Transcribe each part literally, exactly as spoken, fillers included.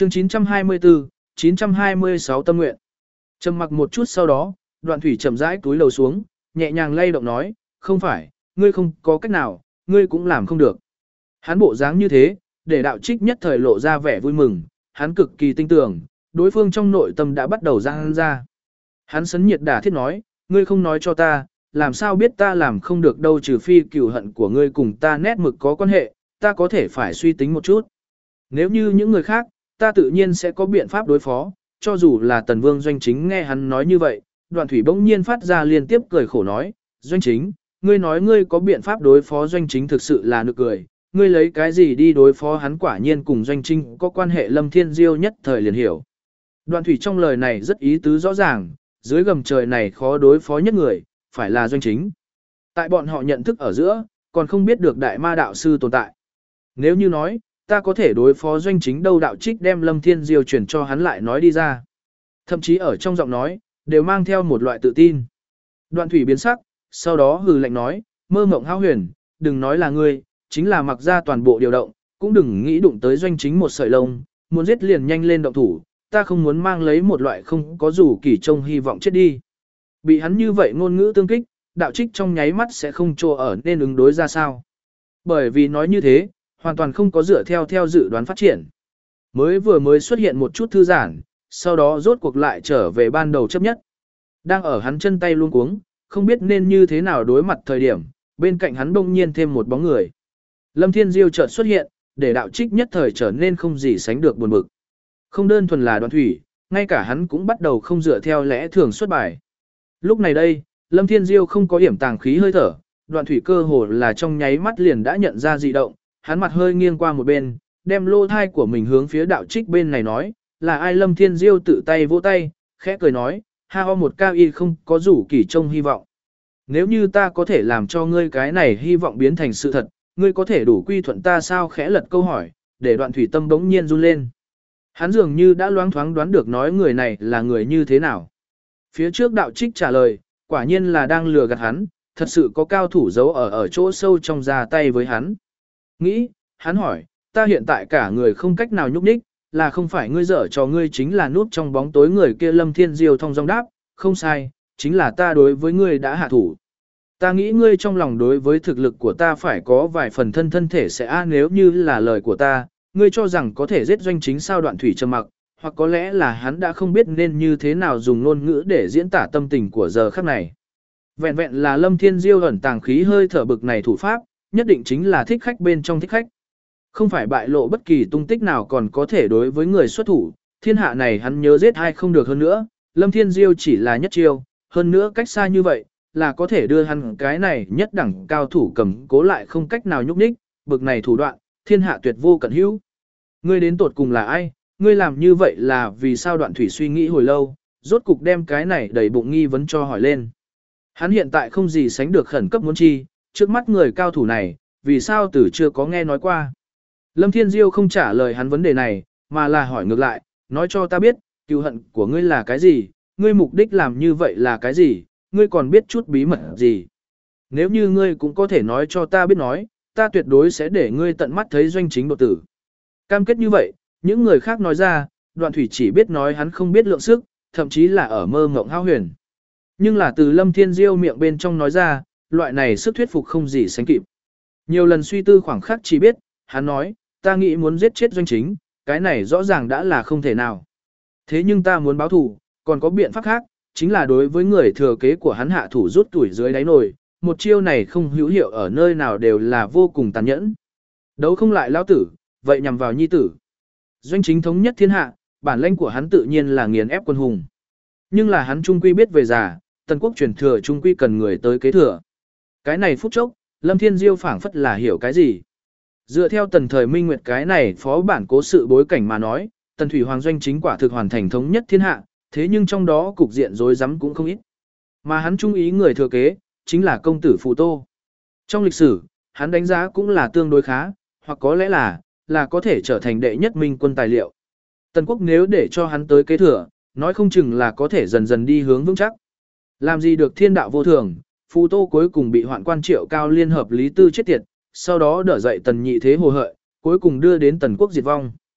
Chương chín trăm hai mươi tư, chín trăm hai mươi sáu tâm nguyện. Trầm mặc một chút sau đó, Đoạn Thủy chậm rãi túi lầu xuống, nhẹ nhàng lay động nói, không phải, ngươi không có cách nào, ngươi cũng làm không được. Hắn bộ dáng như thế, để đạo trích nhất thời lộ ra vẻ vui mừng, hắn cực kỳ tin tưởng, đối phương trong nội tâm đã bắt đầu ra hắn ra. Hắn sấn nhiệt đả thiết nói, ngươi không nói cho ta, làm sao biết ta làm không được đâu, trừ phi cừu hận của ngươi cùng ta nét mực có quan hệ, ta có thể phải suy tính một chút. Nếu như những người khác, ta tự nhiên sẽ có biện pháp đối phó, cho dù là Tần Vương Doanh Chính nghe hắn nói như vậy, Đoạn Thủy bỗng nhiên phát ra liên tiếp cười khổ nói, Doanh Chính, ngươi nói ngươi có biện pháp đối phó Doanh Chính thực sự là nực cười, ngươi lấy cái gì đi đối phó hắn, quả nhiên cùng Doanh Chính có quan hệ. Lâm Thiên Diêu nhất thời liền hiểu. Đoạn Thủy trong lời này rất ý tứ rõ ràng, dưới gầm trời này khó đối phó nhất người, phải là Doanh Chính. Tại bọn họ nhận thức ở giữa, còn không biết được đại ma đạo sư tồn tại. Nếu như nói, ta có thể đối phó Doanh Chính đâu, đạo trích đem Lâm Thiên Diêu chuyển cho hắn lại nói đi ra. Thậm chí ở trong giọng nói, đều mang theo một loại tự tin. Đoạn Thủy biến sắc, sau đó hừ lạnh nói, mơ mộng hão huyền, đừng nói là ngươi, chính là mặc ra toàn bộ điều động, cũng đừng nghĩ đụng tới Doanh Chính một sợi lông, muốn giết liền nhanh lên động thủ, ta không muốn mang lấy một loại không có dù kỳ trông hy vọng chết đi. Bị hắn như vậy ngôn ngữ tương kích, đạo trích trong nháy mắt sẽ không trô ở nên ứng đối ra sao. Bởi vì nói như thế, hoàn toàn không có dựa theo theo dự đoán phát triển. Mới vừa mới xuất hiện một chút thư giãn, sau đó rốt cuộc lại trở về ban đầu chấp nhất. Đang ở hắn chân tay luống cuống, không biết nên như thế nào đối mặt thời điểm, bên cạnh hắn bỗng nhiên thêm một bóng người. Lâm Thiên Diêu chợt xuất hiện, để đạo trích nhất thời trở nên không gì sánh được buồn bực. Không đơn thuần là Đoạn Thủy, ngay cả hắn cũng bắt đầu không dựa theo lẽ thường xuất bài. Lúc này đây, Lâm Thiên Diêu không có hiểm tàng khí hơi thở, Đoạn Thủy cơ hồ là trong nháy mắt liền đã nhận ra dị động, hắn mặt hơi nghiêng qua một bên, đem lô thai của mình hướng phía đạo trích bên này nói, là ai? Lâm Thiên Diêu tự tay vỗ tay, khẽ cười nói, ha ho một cao y không có rủ kỳ trông hy vọng. Nếu như ta có thể làm cho ngươi cái này hy vọng biến thành sự thật, ngươi có thể đủ quy thuận ta sao? Khẽ lật câu hỏi, để Đoạn Thủy tâm bỗng nhiên run lên. Hắn dường như đã loáng thoáng đoán được nói người này là người như thế nào. Phía trước đạo trích trả lời, quả nhiên là đang lừa gạt hắn, thật sự có cao thủ giấu ở ở chỗ sâu trong ra tay với hắn. Nghĩ, hắn hỏi, ta hiện tại cả người không cách nào nhúc nhích, là không phải ngươi dở cho ngươi chính là núp trong bóng tối người kia? Lâm Thiên Diêu thong dong đáp, không sai, chính là ta đối với ngươi đã hạ thủ. Ta nghĩ ngươi trong lòng đối với thực lực của ta phải có vài phần thân thân thể sẽ a nếu như là lời của ta, ngươi cho rằng có thể giết Doanh Chính sao? Đoạn Thủy trầm mặc, hoặc có lẽ là hắn đã không biết nên như thế nào dùng ngôn ngữ để diễn tả tâm tình của giờ khắc này. Vẹn vẹn là Lâm Thiên Diêu ẩn tàng khí hơi thở bực này thủ pháp, nhất định chính là thích khách bên trong thích khách. Không phải bại lộ bất kỳ tung tích nào còn có thể đối với người xuất thủ, thiên hạ này hắn nhớ giết ai không được hơn nữa, Lâm Thiên Diêu chỉ là nhất chiêu, hơn nữa cách xa như vậy, là có thể đưa hắn cái này nhất đẳng cao thủ cầm cố lại không cách nào nhúc nhích, bực này thủ đoạn, thiên hạ tuyệt vô cận hữu. Ngươi đến tột cùng là ai? Ngươi làm như vậy là vì sao? Đoạn Thủy suy nghĩ hồi lâu, rốt cục đem cái này đầy bụng nghi vấn cho hỏi lên. Hắn hiện tại không gì sánh được khẩn cấp muốn chi, trước mắt người cao thủ này, vì sao từ chưa có nghe nói qua. Lâm Thiên Diêu không trả lời hắn vấn đề này, mà là hỏi ngược lại, nói cho ta biết, cừu hận của ngươi là cái gì, ngươi mục đích làm như vậy là cái gì, ngươi còn biết chút bí mật gì. Nếu như ngươi cũng có thể nói cho ta biết nói, ta tuyệt đối sẽ để ngươi tận mắt thấy Doanh Chính đột tử. Cam kết như vậy, những người khác nói ra, Đoạn Thủy chỉ biết nói hắn không biết lượng sức, thậm chí là ở mơ ngộng hao huyền. Nhưng là từ Lâm Thiên Diêu miệng bên trong nói ra, loại này sức thuyết phục không gì sánh kịp. Nhiều lần suy tư khoảng khắc chỉ biết, hắn nói, ta nghĩ muốn giết chết Doanh Chính, cái này rõ ràng đã là không thể nào. Thế nhưng ta muốn báo thù, còn có biện pháp khác, chính là đối với người thừa kế của hắn hạ thủ rút tuổi dưới đáy nồi, một chiêu này không hữu hiệu ở nơi nào đều là vô cùng tàn nhẫn. Đấu không lại lão tử, vậy nhằm vào nhi tử. Doanh Chính thống nhất thiên hạ, bản lĩnh của hắn tự nhiên là nghiền ép quân hùng. Nhưng là hắn trung quy biết về già, Tần quốc truyền thừa trung quy cần người tới kế thừa. Cái này phút chốc, Lâm Thiên Diêu phảng phất là hiểu cái gì. Dựa theo Tần thời Minh Nguyệt cái này phó bản cố sự bối cảnh mà nói, Tần Thủy Hoàng Doanh chính quả thực hoàn thành thống nhất thiên hạ, thế nhưng trong đó cục diện rối rắm cũng không ít. Mà hắn trung ý người thừa kế, chính là công tử Phù Tô. Trong lịch sử, hắn đánh giá cũng là tương đối khá, hoặc có lẽ là, là có thể trở thành đệ nhất minh quân tài liệu. Tần quốc nếu để cho hắn tới kế thừa, nói không chừng là có thể dần dần đi hướng vững chắc. Làm gì được thiên đạo vô thường, Phù Tô cuối cùng bị hoạn quan Triệu Cao liên hợp Lý Tư chết tiệt, sau đó đỡ dậy Tần nhị thế hồ hợi, cuối cùng đưa đến Tần quốc diệt vong.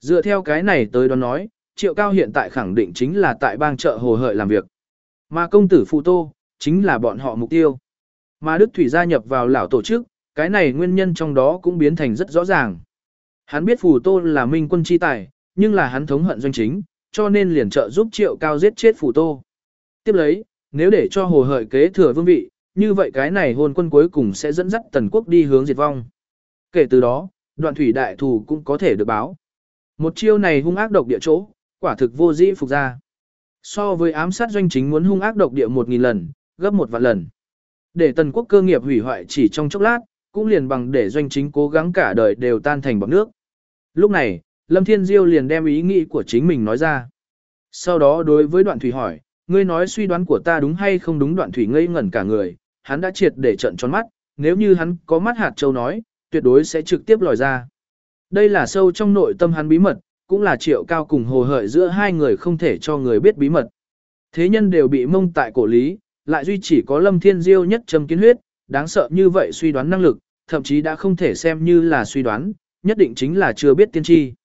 Dựa theo cái này tới đoán nói, Triệu Cao hiện tại khẳng định chính là tại bang chợ Hồ Hợi làm việc. Mà công tử Phù Tô, chính là bọn họ mục tiêu. Mà Đức Thủy gia nhập vào lão tổ chức, cái này nguyên nhân trong đó cũng biến thành rất rõ ràng. Hắn biết Phù Tô là minh quân chi tài, nhưng là hắn thống hận doanh chính, cho nên liền trợ giúp Triệu Cao giết chết Phù Tô. Tiếp lấy, nếu để cho Hồ Hợi kế thừa vương vị, như vậy cái này hôn quân cuối cùng sẽ dẫn dắt Tần quốc đi hướng diệt vong. Kể từ đó, Đoạn thủy đại thù cũng có thể được báo. Một chiêu này hung ác độc địa chỗ, quả thực vô dĩ phục ra. So với ám sát doanh chính muốn hung ác độc địa một nghìn lần, gấp một vạn lần. Để Tần quốc cơ nghiệp hủy hoại chỉ trong chốc lát, cũng liền bằng để doanh chính cố gắng cả đời đều tan thành bọt nước. Lúc này, Lâm Thiên Diêu liền đem ý nghĩ của chính mình nói ra. Sau đó đối với Đoạn thủy hỏi, ngươi nói suy đoán của ta đúng hay không đúng? Đoạn thủy ngây ngẩn cả người, hắn đã triệt để trận tròn mắt, nếu như hắn có mắt hạt châu nói, tuyệt đối sẽ trực tiếp lòi ra. Đây là sâu trong nội tâm hắn bí mật, cũng là Triệu Cao cùng Hồ Hợi giữa hai người không thể cho người biết bí mật. Thế nhân đều bị mông tại cổ lý, lại duy chỉ có Lâm Thiên Diêu nhất châm kiến huyết, đáng sợ như vậy suy đoán năng lực, thậm chí đã không thể xem như là suy đoán, nhất định chính là chưa biết tiên tri.